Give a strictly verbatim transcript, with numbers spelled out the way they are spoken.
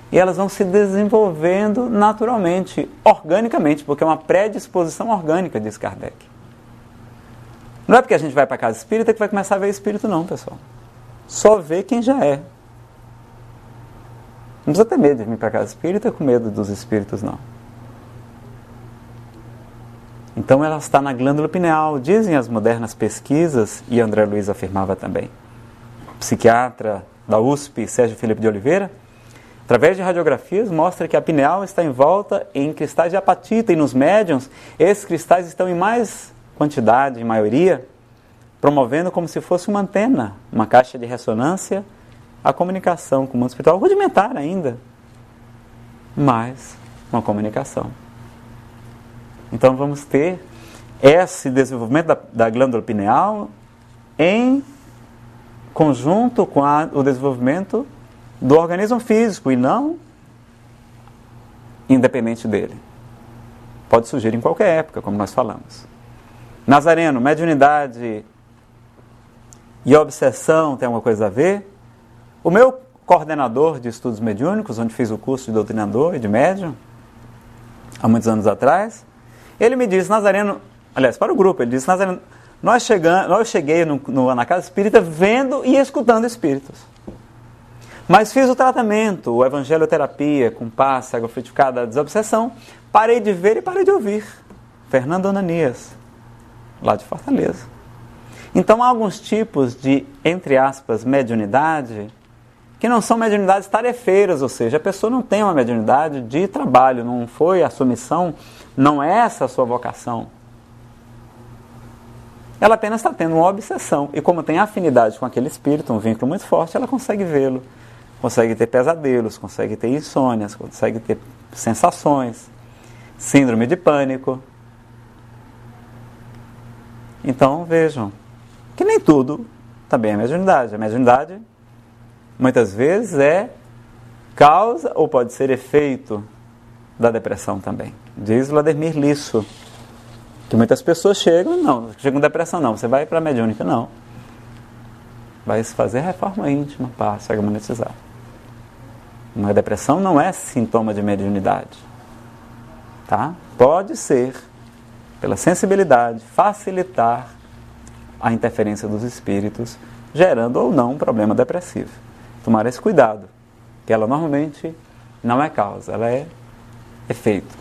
E elas vão se desenvolvendo naturalmente, organicamente, porque é uma predisposição orgânica, diz Kardec. Não é porque a gente vai para a casa espírita que vai começar a ver espírito não, pessoal. Só vê quem já é. Não precisa ter medo de vir para a casa espírita com medo dos espíritos, não. Então ela está na glândula pineal, dizem as modernas pesquisas, e André Luiz afirmava também. O psiquiatra da U S P, Sérgio Felipe de Oliveira, através de radiografias, mostra que a pineal está envolta em cristais de apatita, e nos médiuns, esses cristais estão em mais quantidade, em maioria, promovendo como se fosse uma antena, uma caixa de ressonância, a comunicação com o mundo espiritual, rudimentar ainda, mas uma comunicação. Então vamos ter esse desenvolvimento da, da glândula pineal em conjunto com a, o desenvolvimento do organismo físico e não independente dele. Pode surgir em qualquer época, como nós falamos. Nazareno, mediunidade e obsessão tem alguma coisa a ver? O meu coordenador de estudos mediúnicos, onde fiz o curso de doutrinador e de médium, há muitos anos atrás, ele me disse, Nazareno, aliás, para o grupo, ele disse, Nazareno, nós chegamos, eu cheguei no, no, na casa espírita vendo e escutando espíritos. Mas fiz o tratamento, o evangelioterapia, com passe, água frutificada, desobsessão, parei de ver e parei de ouvir. Fernando Ananias, lá de Fortaleza. Então há alguns tipos de, entre aspas, mediunidade, que não são mediunidades tarefeiras, ou seja, a pessoa não tem uma mediunidade de trabalho, não foi a sua missão, não é essa a sua vocação. Ela apenas está tendo uma obsessão, e como tem afinidade com aquele espírito, um vínculo muito forte, ela consegue vê-lo, consegue ter pesadelos, consegue ter insônias, consegue ter sensações, síndrome de pânico. Então, vejam, que nem tudo também é mediunidade. A mediunidade, muitas vezes, é causa ou pode ser efeito da depressão também. Diz Vladimir Lisso, que muitas pessoas chegam, não, chegam com depressão, não, você vai para a mediúnica, não. Vai se fazer reforma íntima, passe, harmonizar. Uma depressão não é sintoma de mediunidade. Tá? Pode ser, pela sensibilidade, facilitar a interferência dos espíritos, gerando ou não um problema depressivo. Tomar esse cuidado, que ela normalmente não é causa, ela é efeito.